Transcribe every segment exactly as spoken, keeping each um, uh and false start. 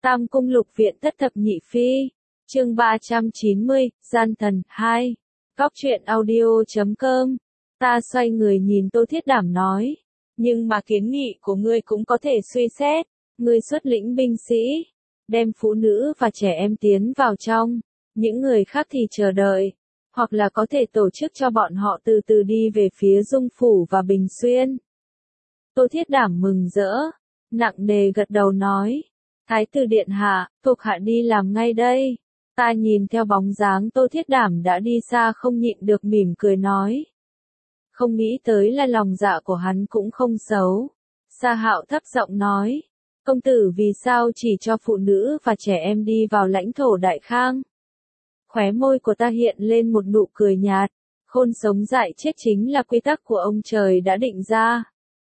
Tam Cung Lục Viện Thất Thập Nhị Phi, chương ba trăm chín mươi, Gian Thần, hai. Góc truyện audio chấm com. Ta xoay người nhìn Tô Thiết Đảm nói. Nhưng mà kiến nghị của ngươi cũng có thể suy xét. Ngươi xuất lĩnh binh sĩ, đem phụ nữ và trẻ em tiến vào trong. Những người khác thì chờ đợi. Hoặc là có thể tổ chức cho bọn họ từ từ đi về phía Dung Phủ và Bình Xuyên. Tô Thiết Đảm mừng rỡ, nặng nề gật đầu nói. Thái tử điện hạ, thuộc hạ đi làm ngay đây. Ta nhìn theo bóng dáng Tô Thiết Đảm đã đi xa không nhịn được mỉm cười nói. Không nghĩ tới là lòng dạ của hắn cũng không xấu. Sa Hạo thấp giọng nói. Công tử vì sao chỉ cho phụ nữ và trẻ em đi vào lãnh thổ Đại Khang? Khóe môi của ta hiện lên một nụ cười nhạt. Khôn sống dại chết chính là quy tắc của ông trời đã định ra.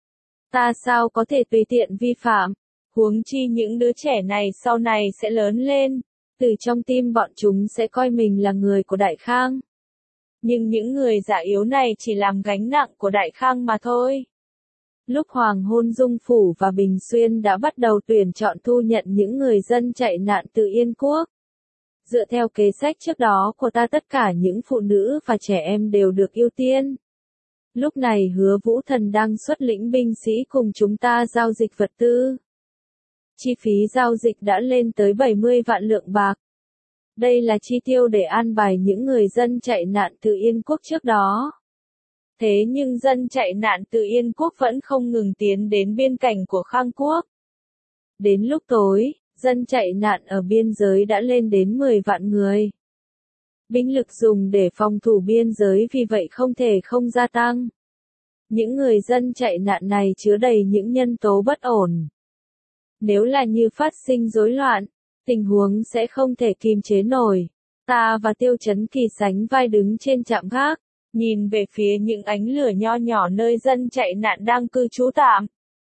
Ta sao có thể tùy tiện vi phạm? Huống chi những đứa trẻ này sau này sẽ lớn lên, từ trong tim bọn chúng sẽ coi mình là người của Đại Khang. Nhưng những người già yếu này chỉ làm gánh nặng của Đại Khang mà thôi. Lúc hoàng hôn Dung Phủ và Bình Xuyên đã bắt đầu tuyển chọn thu nhận những người dân chạy nạn từ Yên Quốc. Dựa theo kế sách trước đó của ta, tất cả những phụ nữ và trẻ em đều được ưu tiên. Lúc này Hứa Vũ Thần đang xuất lĩnh binh sĩ cùng chúng ta giao dịch vật tư. Chi phí giao dịch đã lên tới bảy mươi vạn lượng bạc. Đây là chi tiêu để an bài những người dân chạy nạn từ Yên Quốc trước đó. Thế nhưng dân chạy nạn từ Yên Quốc vẫn không ngừng tiến đến biên cảnh của Khang Quốc. Đến lúc tối, dân chạy nạn ở biên giới đã lên đến mười vạn người. Binh lực dùng để phòng thủ biên giới vì vậy không thể không gia tăng. Những người dân chạy nạn này chứa đầy những nhân tố bất ổn. Nếu là như phát sinh rối loạn, tình huống sẽ không thể kiềm chế nổi. Ta và Tiêu Chấn Kỳ sánh vai đứng trên trạm gác, nhìn về phía những ánh lửa nho nhỏ nơi dân chạy nạn đang cư trú tạm.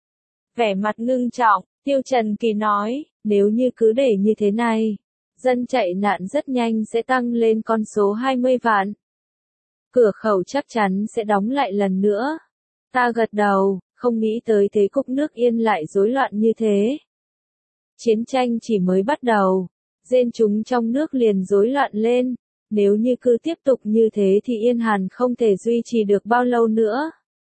Vẻ mặt ngưng trọng, Tiêu Trần Kỳ nói, nếu như cứ để như thế này, dân chạy nạn rất nhanh sẽ tăng lên con số hai mươi vạn. Cửa khẩu chắc chắn sẽ đóng lại lần nữa. Ta gật đầu, không nghĩ tới thế cục nước Yên lại rối loạn như thế. Chiến tranh chỉ mới bắt đầu, dân chúng trong nước liền rối loạn lên. Nếu như cứ tiếp tục như thế thì Yên Hàn không thể duy trì được bao lâu nữa.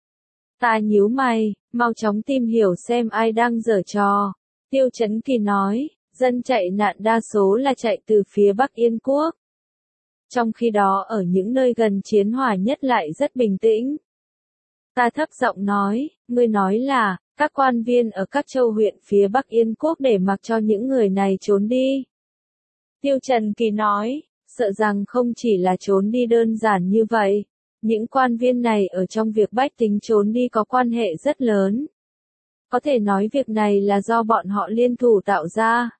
Ta nhíu mày, mau chóng tìm hiểu xem ai đang giở trò. Tiêu Chấn Kỳ nói, dân chạy nạn đa số là chạy từ phía Bắc Yên Quốc. Trong khi đó ở những nơi gần chiến hỏa nhất lại rất bình tĩnh. Ta thấp giọng nói, ngươi nói là, các quan viên ở các châu huyện phía Bắc Yên Quốc để mặc cho những người này trốn đi. Tiêu Trần Kỳ nói, sợ rằng không chỉ là trốn đi đơn giản như vậy. Những quan viên này ở trong việc bách tính trốn đi có quan hệ rất lớn. Có thể nói việc này là do bọn họ liên thủ tạo ra.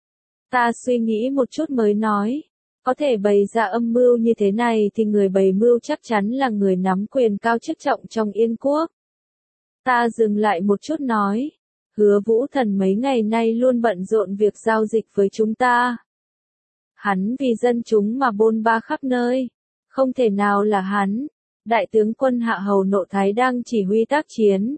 Ta suy nghĩ một chút mới nói. Có thể bày ra âm mưu như thế này thì người bày mưu chắc chắn là người nắm quyền cao chức trọng trong Yên Quốc. Ta dừng lại một chút nói. Hứa Vũ Thần mấy ngày nay luôn bận rộn việc giao dịch với chúng ta. Hắn vì dân chúng mà bôn ba khắp nơi. Không thể nào là hắn. Đại tướng quân Hạ Hầu Nộ Thái đang chỉ huy tác chiến.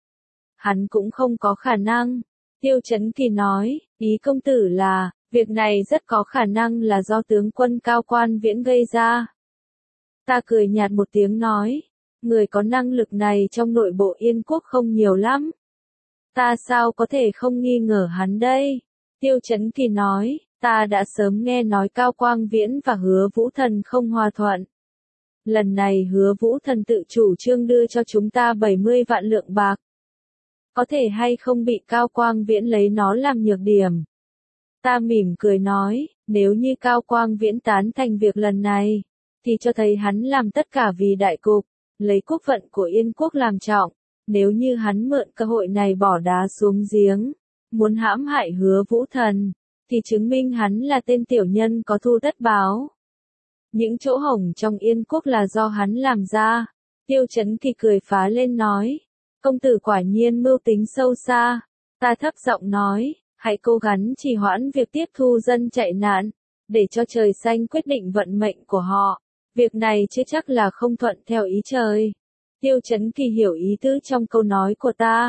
Hắn cũng không có khả năng. Tiêu Chấn Kỳ nói, ý công tử là, việc này rất có khả năng là do tướng quân Cao Quan Viễn gây ra. Ta cười nhạt một tiếng nói, người có năng lực này trong nội bộ Yên Quốc không nhiều lắm. Ta sao có thể không nghi ngờ hắn đây? Tiêu Chấn Kỳ nói, ta đã sớm nghe nói Cao Quang Viễn và Hứa Vũ Thần không hòa thuận. Lần này Hứa Vũ Thần tự chủ trương đưa cho chúng ta bảy mươi vạn lượng bạc. Có thể hay không bị Cao Quang Viễn lấy nó làm nhược điểm. Ta mỉm cười nói, nếu như Cao Quang Viễn tán thành việc lần này, thì cho thấy hắn làm tất cả vì đại cục, lấy quốc vận của Yên Quốc làm trọng. Nếu như hắn mượn cơ hội này bỏ đá xuống giếng, muốn hãm hại Hứa Vũ Thần, thì chứng minh hắn là tên tiểu nhân có thu tất báo. Những chỗ hổng trong Yên Quốc là do hắn làm ra. Tiêu Chấn Kỳ cười phá lên nói, công tử quả nhiên mưu tính sâu xa. Ta thấp giọng nói, hãy cố gắng trì hoãn việc tiếp thu dân chạy nạn, để cho trời xanh quyết định vận mệnh của họ. Việc này chưa chắc là không thuận theo ý trời. Tiêu Chấn Kỳ hiểu ý tứ trong câu nói của ta.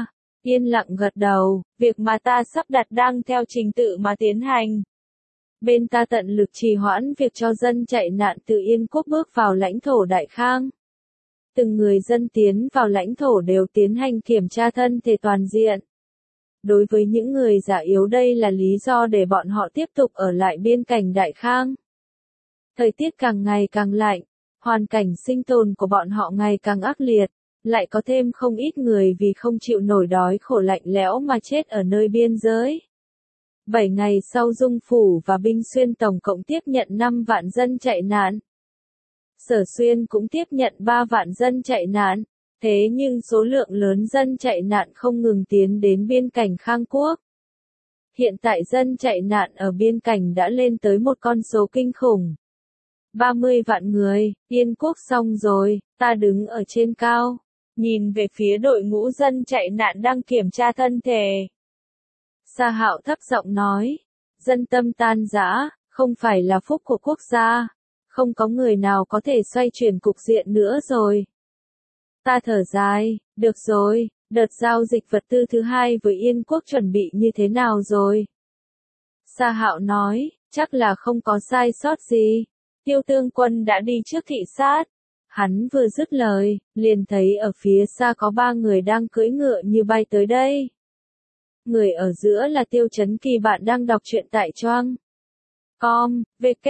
Yên lặng gật đầu, việc mà ta sắp đặt đang theo trình tự mà tiến hành. Bên ta tận lực trì hoãn việc cho dân chạy nạn từ Yên quốc bước vào lãnh thổ Đại Khang. Từng người dân tiến vào lãnh thổ đều tiến hành kiểm tra thân thể toàn diện. Đối với những người già yếu đây là lý do để bọn họ tiếp tục ở lại biên cảnh Đại Khang. Thời tiết càng ngày càng lạnh, hoàn cảnh sinh tồn của bọn họ ngày càng ác liệt, lại có thêm không ít người vì không chịu nổi đói khổ lạnh lẽo mà chết ở nơi biên giới. Bảy ngày sau Dung Phủ và Binh Xuyên tổng cộng tiếp nhận năm vạn dân chạy nạn. Sở Xuyên cũng tiếp nhận ba vạn dân chạy nạn, thế nhưng số lượng lớn dân chạy nạn không ngừng tiến đến biên cảnh Khang Quốc. Hiện tại dân chạy nạn ở biên cảnh đã lên tới một con số kinh khủng. ba mươi vạn người, Yên quốc xong rồi, ta đứng ở trên cao, nhìn về phía đội ngũ dân chạy nạn đang kiểm tra thân thể. Sa Hạo thấp giọng nói, dân tâm tan rã, không phải là phúc của quốc gia, không có người nào có thể xoay chuyển cục diện nữa rồi. Ta thở dài, được rồi, đợt giao dịch vật tư thứ hai với Yên quốc chuẩn bị như thế nào rồi? Sa Hạo nói, chắc là không có sai sót gì. Tiêu Tương Quân đã đi trước thị sát. Hắn vừa dứt lời, liền thấy ở phía xa có ba người đang cưỡi ngựa như bay tới đây. Người ở giữa là Tiêu Chấn Kỳ, bạn đang đọc truyện tại Choang. Com,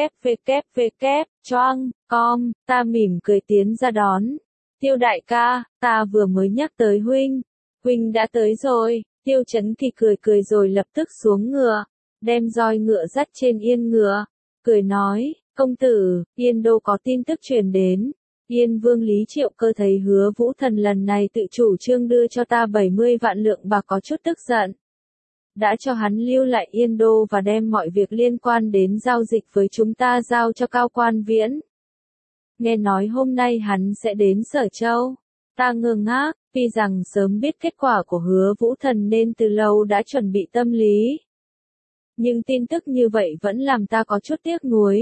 www, choang, com, ta mỉm cười tiến ra đón. Tiêu đại ca, ta vừa mới nhắc tới huynh. Huynh đã tới rồi. Tiêu Chấn Kỳ cười cười rồi lập tức xuống ngựa, đem roi ngựa dắt trên yên ngựa, cười nói, công tử, Yên Đô có tin tức truyền đến. Yên Vương Lý Triệu Cơ thấy Hứa Vũ Thần lần này tự chủ trương đưa cho ta bảy mươi vạn lượng bạc có chút tức giận. Đã cho hắn lưu lại Yên Đô và đem mọi việc liên quan đến giao dịch với chúng ta giao cho Cao Quan Viễn. Nghe nói hôm nay hắn sẽ đến Sở Châu. Ta ngơ ngác, tuy rằng sớm biết kết quả của Hứa Vũ Thần nên từ lâu đã chuẩn bị tâm lý. Nhưng tin tức như vậy vẫn làm ta có chút tiếc nuối.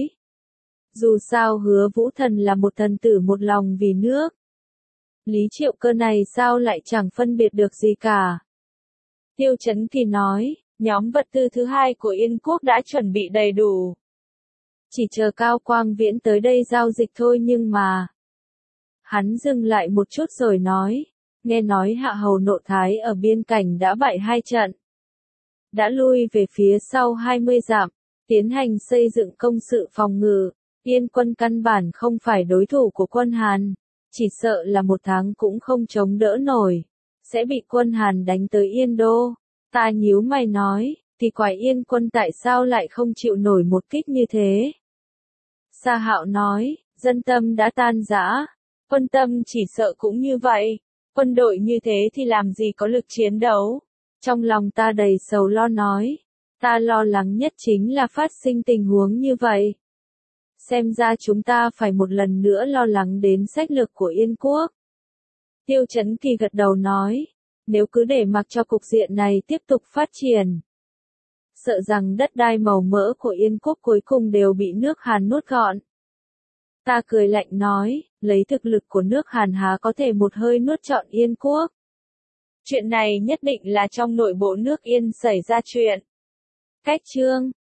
Dù sao Hứa Vũ Thần là một thần tử một lòng vì nước. Lý Triệu Cơ này sao lại chẳng phân biệt được gì cả. Tiêu Chấn Kỳ nói, nhóm vật tư thứ hai của Yên quốc đã chuẩn bị đầy đủ. Chỉ chờ Cao Quang Viễn tới đây giao dịch thôi nhưng mà... Hắn dừng lại một chút rồi nói, nghe nói Hạ Hầu Nộ Thái ở biên cảnh đã bại hai trận. Đã lui về phía sau hai mươi dặm, tiến hành xây dựng công sự phòng ngự. Yên quân căn bản không phải đối thủ của quân Hàn, chỉ sợ là một tháng cũng không chống đỡ nổi, sẽ bị quân Hàn đánh tới Yên Đô. Ta nhíu mày nói, thì quái Yên quân tại sao lại không chịu nổi một kích như thế? Sa Hạo nói, dân tâm đã tan rã, quân tâm chỉ sợ cũng như vậy, quân đội như thế thì làm gì có lực chiến đấu. Trong lòng ta đầy sầu lo nói, ta lo lắng nhất chính là phát sinh tình huống như vậy. Xem ra chúng ta phải một lần nữa lo lắng đến sách lược của Yên quốc. Tiêu Chấn Kỳ gật đầu nói, nếu cứ để mặc cho cục diện này tiếp tục phát triển, sợ rằng đất đai màu mỡ của Yên quốc cuối cùng đều bị nước Hàn nuốt gọn. Ta cười lạnh nói, lấy thực lực của nước Hàn há có thể một hơi nuốt trọn Yên quốc. Chuyện này nhất định là trong nội bộ nước Yên xảy ra chuyện. Cách chương